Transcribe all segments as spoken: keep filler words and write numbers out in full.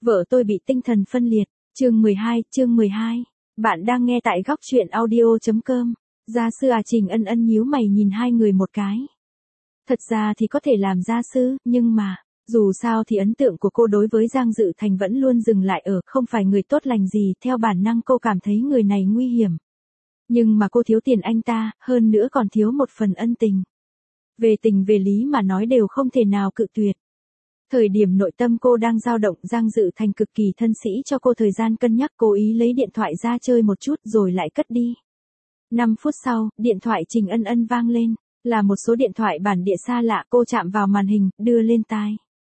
Vợ tôi bị tinh thần phân liệt. Chương mười hai, chương mười hai. Bạn đang nghe tại góc truyện audio chấm com. Gia sư à? Trình Ân Ân nhíu mày nhìn hai người một cái. Thật ra thì có thể làm gia sư, nhưng mà, dù sao thì ấn tượng của cô đối với Giang Dự Thành vẫn luôn dừng lại ở không phải người tốt lành gì, theo bản năng cô cảm thấy người này nguy hiểm. Nhưng mà cô thiếu tiền anh ta, hơn nữa còn thiếu một phần ân tình. Về tình về lý mà nói đều không thể nào cự tuyệt. Thời điểm nội tâm cô đang dao động, Giang Dự Thành cực kỳ thân sĩ cho cô thời gian cân nhắc, cố ý lấy điện thoại ra chơi một chút rồi lại cất đi. năm phút sau, điện thoại Trình Ân Ân vang lên, là một số điện thoại bản địa xa lạ. Cô chạm vào màn hình, đưa lên tai.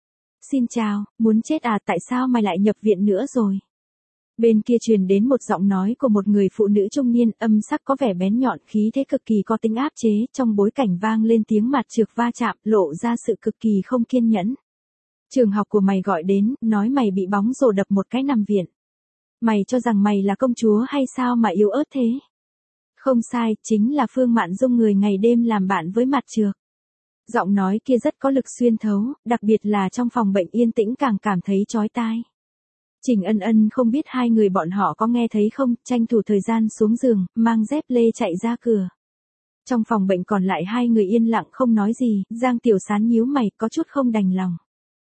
Xin chào, muốn chết à, tại sao mày lại nhập viện nữa rồi? Bên kia truyền đến một giọng nói của một người phụ nữ trung niên, âm sắc có vẻ bén nhọn, khí thế cực kỳ có tính áp chế, trong bối cảnh vang lên tiếng mặt trược va chạm, lộ ra sự cực kỳ không kiên nhẫn. Trường học của mày gọi đến, nói mày bị bóng rổ đập một cái nằm viện. Mày cho rằng mày là công chúa hay sao mà yếu ớt thế? Không sai, chính là Phương Mạn Dung, người ngày đêm làm bạn với mặt trược. Giọng nói kia rất có lực xuyên thấu, đặc biệt là trong phòng bệnh yên tĩnh càng cảm thấy chói tai. Trình Ân Ân không biết hai người bọn họ có nghe thấy không, tranh thủ thời gian xuống giường, mang dép lê chạy ra cửa. Trong phòng bệnh còn lại hai người yên lặng không nói gì, Giang Tiểu Sán nhíu mày, có chút không đành lòng.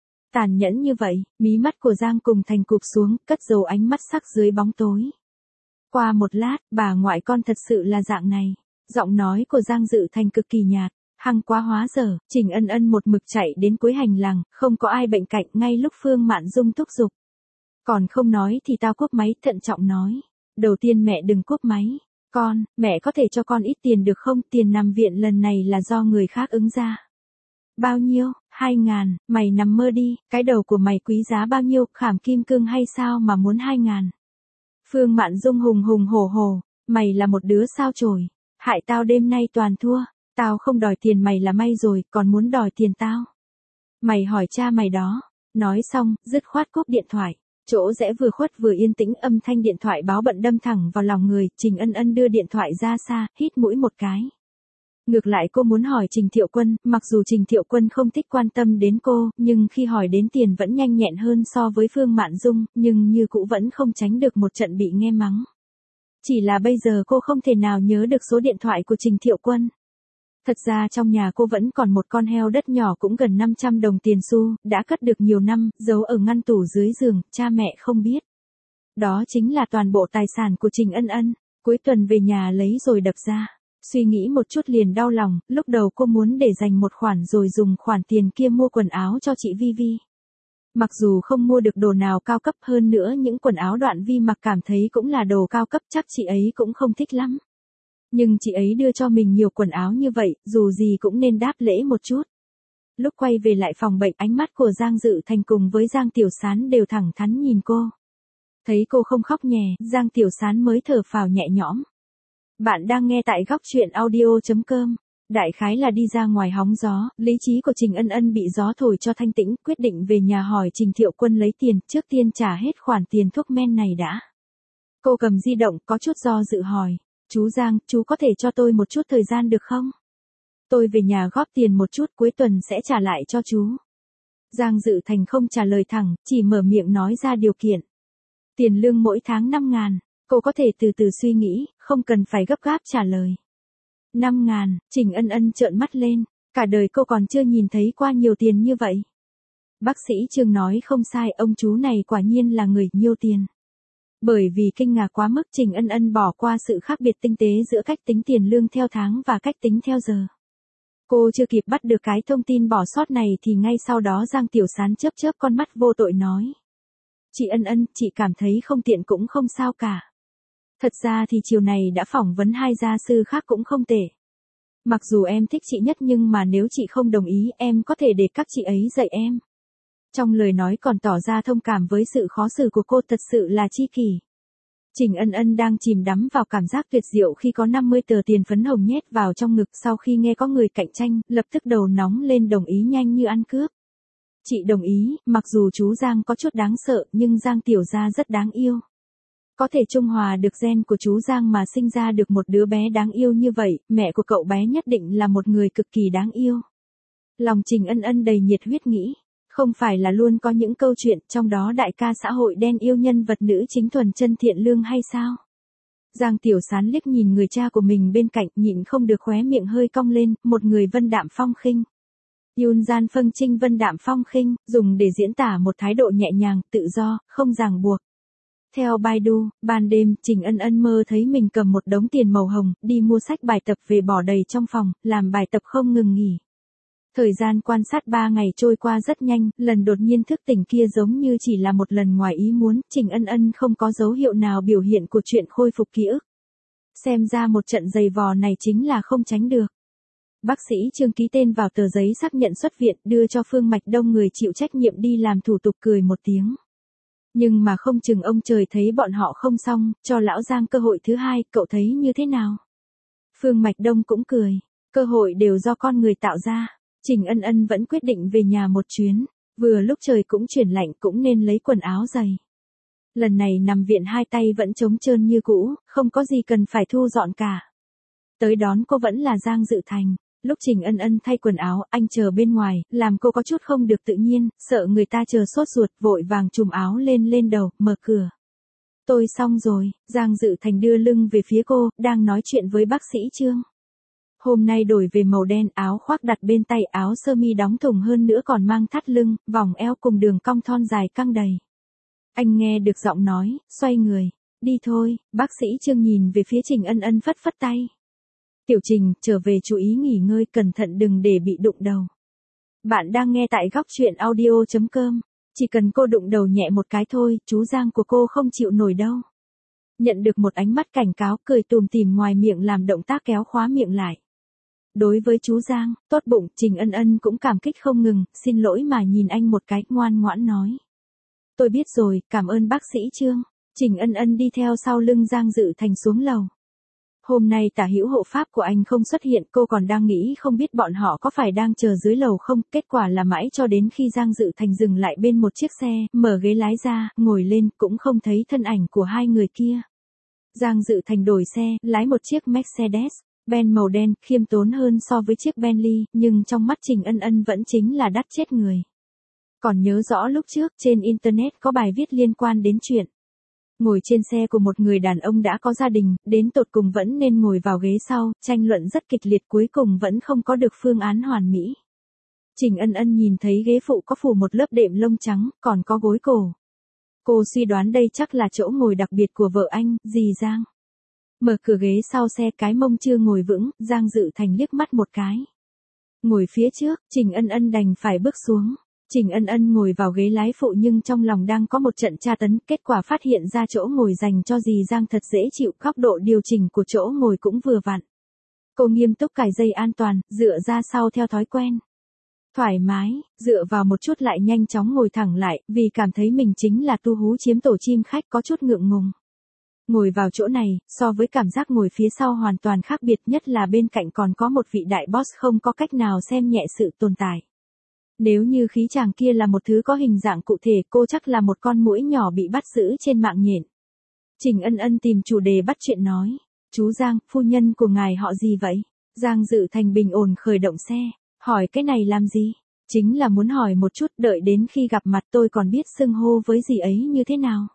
Tàn nhẫn như vậy, mí mắt của Giang Cùng Thành cụp xuống, cất giấu ánh mắt sắc dưới bóng tối. Qua một lát, bà ngoại con thật sự là dạng này. Giọng nói của Giang Dự Thành cực kỳ nhạt, hăng quá hóa dở. Trình Ân Ân một mực chạy đến cuối hành lang, không có ai bệnh cạnh, ngay lúc Phương Mạn Dung thúc giục. Còn không nói thì tao cúp máy, thận trọng nói. Đầu tiên mẹ đừng cúp máy. Con, mẹ có thể cho con ít tiền được không? Tiền nằm viện lần này là do người khác ứng ra. Bao nhiêu? Hai ngàn, mày nằm mơ đi, cái đầu của mày quý giá bao nhiêu, khảm kim cương hay sao mà muốn hai ngàn? Phương Mạn Dung hùng hùng hổ hổ, mày là một đứa sao chổi, hại tao đêm nay toàn thua, tao không đòi tiền mày là may rồi, còn muốn đòi tiền tao. Mày hỏi cha mày đó. Nói xong, dứt khoát cúp điện thoại. Chỗ rẽ vừa khuất vừa yên tĩnh, âm thanh điện thoại báo bận đâm thẳng vào lòng người. Trình Ân Ân đưa điện thoại ra xa, hít mũi một cái. Ngược lại cô muốn hỏi Trình Thiệu Quân, mặc dù Trình Thiệu Quân không thích quan tâm đến cô, nhưng khi hỏi đến tiền vẫn nhanh nhẹn hơn so với Phương Mạn Dung, nhưng như cũ vẫn không tránh được một trận bị nghe mắng. Chỉ là bây giờ cô không thể nào nhớ được số điện thoại của Trình Thiệu Quân. Thật ra trong nhà cô vẫn còn một con heo đất nhỏ cũng gần năm trăm đồng tiền xu, đã cất được nhiều năm, giấu ở ngăn tủ dưới giường, cha mẹ không biết. Đó chính là toàn bộ tài sản của Trình Ân Ân, cuối tuần về nhà lấy rồi đập ra. Suy nghĩ một chút liền đau lòng, lúc đầu cô muốn để dành một khoản rồi dùng khoản tiền kia mua quần áo cho chị Vi Vi. Mặc dù không mua được đồ nào cao cấp, hơn nữa những quần áo Đoạn Vi mặc cảm thấy cũng là đồ cao cấp, chắc chị ấy cũng không thích lắm. Nhưng chị ấy đưa cho mình nhiều quần áo như vậy, dù gì cũng nên đáp lễ một chút. Lúc quay về lại phòng bệnh, ánh mắt của Giang Dự Thành cùng với Giang Tiểu Sán đều thẳng thắn nhìn cô. Thấy cô không khóc nhè, Giang Tiểu Sán mới thở phào nhẹ nhõm. Bạn đang nghe tại góc truyện audio chấm com. Đại khái là đi ra ngoài hóng gió, lý trí của Trình Ân Ân bị gió thổi cho thanh tĩnh, quyết định về nhà hỏi Trình Thiệu Quân lấy tiền, trước tiên trả hết khoản tiền thuốc men này đã. Cô cầm di động, có chút do dự hỏi. Chú Giang, chú có thể cho tôi một chút thời gian được không? Tôi về nhà góp tiền một chút, cuối tuần sẽ trả lại cho chú. Giang Dự Thành không trả lời thẳng, chỉ mở miệng nói ra điều kiện. Tiền lương mỗi tháng năm ngàn. Cô có thể từ từ suy nghĩ, không cần phải gấp gáp trả lời. năm ngàn, Trình Ân Ân trợn mắt lên, cả đời cô còn chưa nhìn thấy qua nhiều tiền như vậy. Bác sĩ Trương nói không sai, ông chú này quả nhiên là người nhiều tiền. Bởi vì kinh ngạc quá mức, Trình Ân Ân bỏ qua sự khác biệt tinh tế giữa cách tính tiền lương theo tháng và cách tính theo giờ. Cô chưa kịp bắt được cái thông tin bỏ sót này thì ngay sau đó Giang Tiểu Sán chớp chớp con mắt vô tội nói. Chị Ân Ân, chị cảm thấy không tiện cũng không sao cả. Thật ra thì chiều này đã phỏng vấn hai gia sư khác cũng không tệ. Mặc dù em thích chị nhất nhưng mà nếu chị không đồng ý em có thể để các chị ấy dạy em. Trong lời nói còn tỏ ra thông cảm với sự khó xử của cô, thật sự là chi kỷ. Trình Ân Ân đang chìm đắm vào cảm giác tuyệt diệu khi có năm mươi tờ tiền phấn hồng nhét vào trong ngực, sau khi nghe có người cạnh tranh, lập tức đầu nóng lên, đồng ý nhanh như ăn cướp. Chị đồng ý, mặc dù chú Giang có chút đáng sợ nhưng Giang Tiểu Gia rất đáng yêu. Có thể trung hòa được gen của chú Giang mà sinh ra được một đứa bé đáng yêu như vậy, mẹ của cậu bé nhất định là một người cực kỳ đáng yêu. Lòng Trình Ân Ân đầy nhiệt huyết nghĩ. Không phải là luôn có những câu chuyện trong đó đại ca xã hội đen yêu nhân vật nữ chính thuần chân thiện lương hay sao? Giang Tiểu Sán liếc nhìn người cha của mình bên cạnh, nhịn không được khóe miệng hơi cong lên, một người vân đạm phong khinh. Yun gian phân trinh vân đạm phong khinh, dùng để diễn tả một thái độ nhẹ nhàng, tự do, không ràng buộc. Theo Baidu, ban đêm, Trình Ân Ân mơ thấy mình cầm một đống tiền màu hồng, đi mua sách bài tập về bỏ đầy trong phòng, làm bài tập không ngừng nghỉ. Thời gian quan sát ba ngày trôi qua rất nhanh, lần đột nhiên thức tỉnh kia giống như chỉ là một lần ngoài ý muốn, Trình Ân Ân không có dấu hiệu nào biểu hiện của chuyện khôi phục ký ức. Xem ra một trận giày vò này chính là không tránh được. Bác sĩ Trương ký tên vào tờ giấy xác nhận xuất viện, đưa cho Phương Mạch Đông người chịu trách nhiệm đi làm thủ tục cười một tiếng. Nhưng mà không chừng ông trời thấy bọn họ không xong, cho lão Giang cơ hội thứ hai, cậu thấy như thế nào? Phương Mạch Đông cũng cười, cơ hội đều do con người tạo ra. Trình Ân Ân vẫn quyết định về nhà một chuyến, vừa lúc trời cũng chuyển lạnh cũng nên lấy quần áo giày. Lần này nằm viện hai tay vẫn trống trơn như cũ, không có gì cần phải thu dọn cả. Tới đón cô vẫn là Giang Dự Thành. Lúc Trình Ân Ân thay quần áo, anh chờ bên ngoài, làm cô có chút không được tự nhiên, sợ người ta chờ sốt ruột, vội vàng trùm áo lên lên đầu, mở cửa. Tôi xong rồi, Giang Dự Thành đưa lưng về phía cô, đang nói chuyện với bác sĩ Trương. Hôm nay đổi về màu đen, áo khoác đặt bên tay, áo sơ mi đóng thùng hơn nữa còn mang thắt lưng, vòng eo cùng đường cong thon dài căng đầy. Anh nghe được giọng nói, xoay người, đi thôi, bác sĩ Trương nhìn về phía Trình Ân Ân phất phất tay. Tiểu Trình, trở về chú ý nghỉ ngơi, cẩn thận đừng để bị đụng đầu. Bạn đang nghe tại góc truyện audio chấm com, chỉ cần cô đụng đầu nhẹ một cái thôi, chú Giang của cô không chịu nổi đâu. Nhận được một ánh mắt cảnh cáo, cười tùm tìm ngoài miệng làm động tác kéo khóa miệng lại. Đối với chú Giang, tốt bụng, Trình Ân Ân cũng cảm kích không ngừng, xin lỗi mà nhìn anh một cái, ngoan ngoãn nói. Tôi biết rồi, cảm ơn bác sĩ Trương. Trình Ân Ân đi theo sau lưng Giang Dự Thành xuống lầu. Hôm nay tả hữu hộ pháp của anh không xuất hiện, cô còn đang nghĩ không biết bọn họ có phải đang chờ dưới lầu không, kết quả là mãi cho đến khi Giang Dự Thành dừng lại bên một chiếc xe, mở ghế lái ra, ngồi lên, cũng không thấy thân ảnh của hai người kia. Giang Dự Thành đổi xe, lái một chiếc Mercedes Benz màu đen, khiêm tốn hơn so với chiếc Bentley, nhưng trong mắt Trình Ân Ân vẫn chính là đắt chết người. Còn nhớ rõ lúc trước, trên Internet có bài viết liên quan đến chuyện ngồi trên xe của một người đàn ông đã có gia đình, đến tột cùng vẫn nên ngồi vào ghế sau, tranh luận rất kịch liệt cuối cùng vẫn không có được phương án hoàn mỹ. Trình Ân Ân nhìn thấy ghế phụ có phủ một lớp đệm lông trắng, còn có gối cổ. Cô suy đoán đây chắc là chỗ ngồi đặc biệt của vợ anh, dì Giang. Mở cửa ghế sau xe, cái mông chưa ngồi vững, Giang Dự Thành liếc mắt một cái. Ngồi phía trước, Trình Ân Ân đành phải bước xuống. Trình Ân Ân ngồi vào ghế lái phụ nhưng trong lòng đang có một trận tra tấn, kết quả phát hiện ra chỗ ngồi dành cho dì Giang thật dễ chịu, góc độ điều chỉnh của chỗ ngồi cũng vừa vặn. Cô nghiêm túc cài dây an toàn, dựa ra sau theo thói quen. Thoải mái, dựa vào một chút lại nhanh chóng ngồi thẳng lại, vì cảm thấy mình chính là tu hú chiếm tổ chim khách, có chút ngượng ngùng. Ngồi vào chỗ này, so với cảm giác ngồi phía sau hoàn toàn khác biệt, nhất là bên cạnh còn có một vị đại boss không có cách nào xem nhẹ sự tồn tại. Nếu như khí chàng kia là một thứ có hình dạng cụ thể, cô chắc là một con muỗi nhỏ bị bắt giữ trên mạng nhện. Trình Ân Ân tìm chủ đề bắt chuyện nói. Chú Giang, phu nhân của ngài họ gì vậy? Giang Dự Thành bình ổn khởi động xe. Hỏi cái này làm gì? Chính là muốn hỏi một chút, đợi đến khi gặp mặt tôi còn biết xưng hô với dì ấy như thế nào.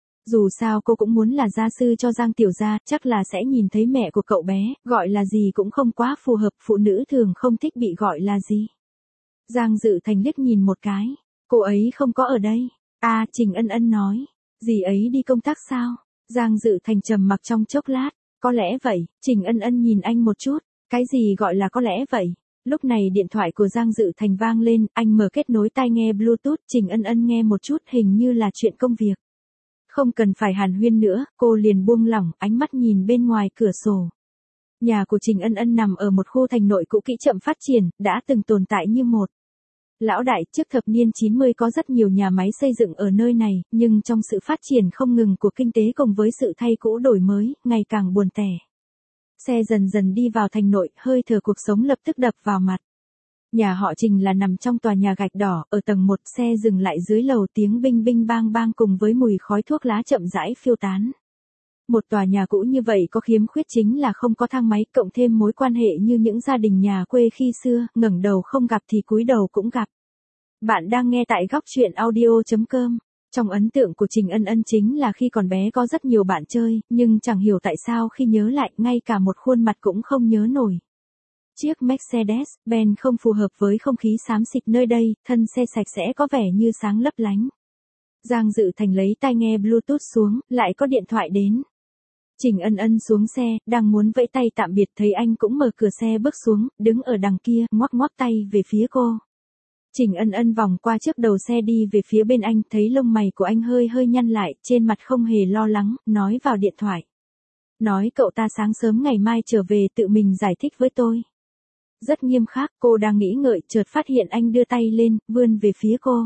Dù sao cô cũng muốn là gia sư cho Giang Tiểu gia, chắc là sẽ nhìn thấy mẹ của cậu bé, gọi là gì cũng không quá phù hợp, phụ nữ thường không thích bị gọi là gì. Giang Dự Thành liếc nhìn một cái, cô ấy không có ở đây. À, Trình Ân Ân nói, dì ấy đi công tác sao? Giang Dự Thành trầm mặc trong chốc lát, có lẽ vậy. Trình Ân Ân nhìn anh một chút, cái gì gọi là có lẽ vậy? Lúc này điện thoại của Giang Dự Thành vang lên, anh mở kết nối tai nghe Bluetooth, Trình Ân Ân nghe một chút, hình như là chuyện công việc. Không cần phải hàn huyên nữa, cô liền buông lỏng, ánh mắt nhìn bên ngoài cửa sổ. Nhà của Trình Ân Ân nằm ở một khu thành nội cũ kỹ chậm phát triển, đã từng tồn tại như một lão đại. Trước thập niên chín mươi có rất nhiều nhà máy xây dựng ở nơi này, nhưng trong sự phát triển không ngừng của kinh tế cùng với sự thay cũ đổi mới, ngày càng buồn tẻ. Xe dần dần đi vào thành nội, hơi thở cuộc sống lập tức đập vào mặt. Nhà họ Trình là nằm trong tòa nhà gạch đỏ, ở tầng một, xe dừng lại dưới lầu, tiếng binh binh bang bang cùng với mùi khói thuốc lá chậm rãi phiêu tán. Một tòa nhà cũ như vậy có khiếm khuyết chính là không có thang máy, cộng thêm mối quan hệ như những gia đình nhà quê khi xưa, ngẩng đầu không gặp thì cúi đầu cũng gặp. Bạn đang nghe tại góc truyện audio chấm com. Trong ấn tượng của Trình Ân Ân chính là khi còn bé có rất nhiều bạn chơi, nhưng chẳng hiểu tại sao khi nhớ lại ngay cả một khuôn mặt cũng không nhớ nổi. Chiếc Mercedes-Benz không phù hợp với không khí xám xịt nơi đây, thân xe sạch sẽ có vẻ như sáng lấp lánh. Giang Dự Thành lấy tai nghe Bluetooth xuống, lại có điện thoại đến. Trình Ân Ân xuống xe, đang muốn vẫy tay tạm biệt thấy anh cũng mở cửa xe bước xuống, đứng ở đằng kia, ngoắc ngoắc tay về phía cô. Trình Ân Ân vòng qua trước đầu xe đi về phía bên anh, thấy lông mày của anh hơi hơi nhăn lại, trên mặt không hề lo lắng, nói vào điện thoại. Nói cậu ta sáng sớm ngày mai trở về tự mình giải thích với tôi. Rất nghiêm khắc, cô đang nghĩ ngợi, chợt phát hiện anh đưa tay lên, vươn về phía cô.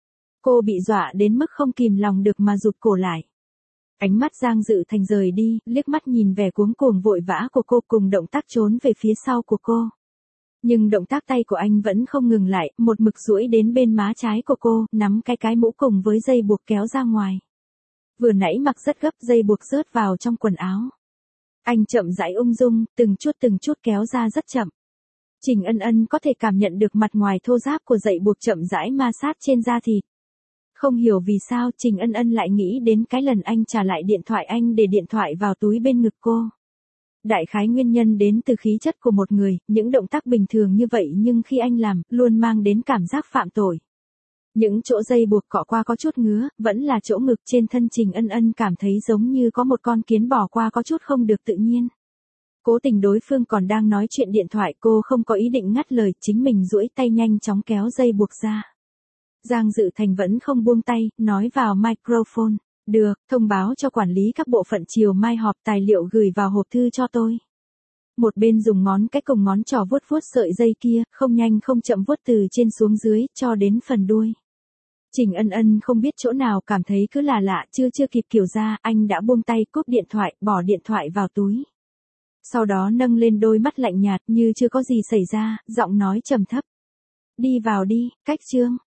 Cô bị dọa đến mức không kìm lòng được mà rụt cổ lại. Ánh mắt Giang Dự Thành rời đi, liếc mắt nhìn vẻ cuống cuồng vội vã của cô cùng động tác trốn về phía sau của cô. Nhưng động tác tay của anh vẫn không ngừng lại, một mực duỗi đến bên má trái của cô, nắm cái cái mũ cùng với dây buộc kéo ra ngoài. Vừa nãy mặc rất gấp, dây buộc rớt vào trong quần áo. Anh chậm rãi ung dung, từng chút từng chút kéo ra rất chậm. Trình Ân Ân có thể cảm nhận được mặt ngoài thô ráp của dây buộc chậm rãi ma sát trên da thịt. Không hiểu vì sao Trình Ân Ân lại nghĩ đến cái lần anh trả lại điện thoại anh để điện thoại vào túi bên ngực cô. Đại khái nguyên nhân đến từ khí chất của một người, những động tác bình thường như vậy nhưng khi anh làm, luôn mang đến cảm giác phạm tội. Những chỗ dây buộc cọ qua có chút ngứa, vẫn là chỗ ngực trên thân Trình Ân Ân cảm thấy giống như có một con kiến bò qua có chút không được tự nhiên. Cố tình đối phương còn đang nói chuyện điện thoại, cô không có ý định ngắt lời, chính mình duỗi tay nhanh chóng kéo dây buộc ra. Giang Dự Thành vẫn không buông tay, nói vào microphone. Được, thông báo cho quản lý các bộ phận chiều mai họp tài liệu gửi vào hộp thư cho tôi. Một bên dùng ngón cái cùng ngón trỏ vuốt vuốt sợi dây kia, không nhanh không chậm vuốt từ trên xuống dưới, cho đến phần đuôi. Trình Ân Ân không biết chỗ nào cảm thấy cứ là lạ, chưa chưa kịp kiểu ra, anh đã buông tay cúp điện thoại, bỏ điện thoại vào túi. Sau đó nâng lên đôi mắt lạnh nhạt như chưa có gì xảy ra, giọng nói trầm thấp. Đi vào đi, cách trương.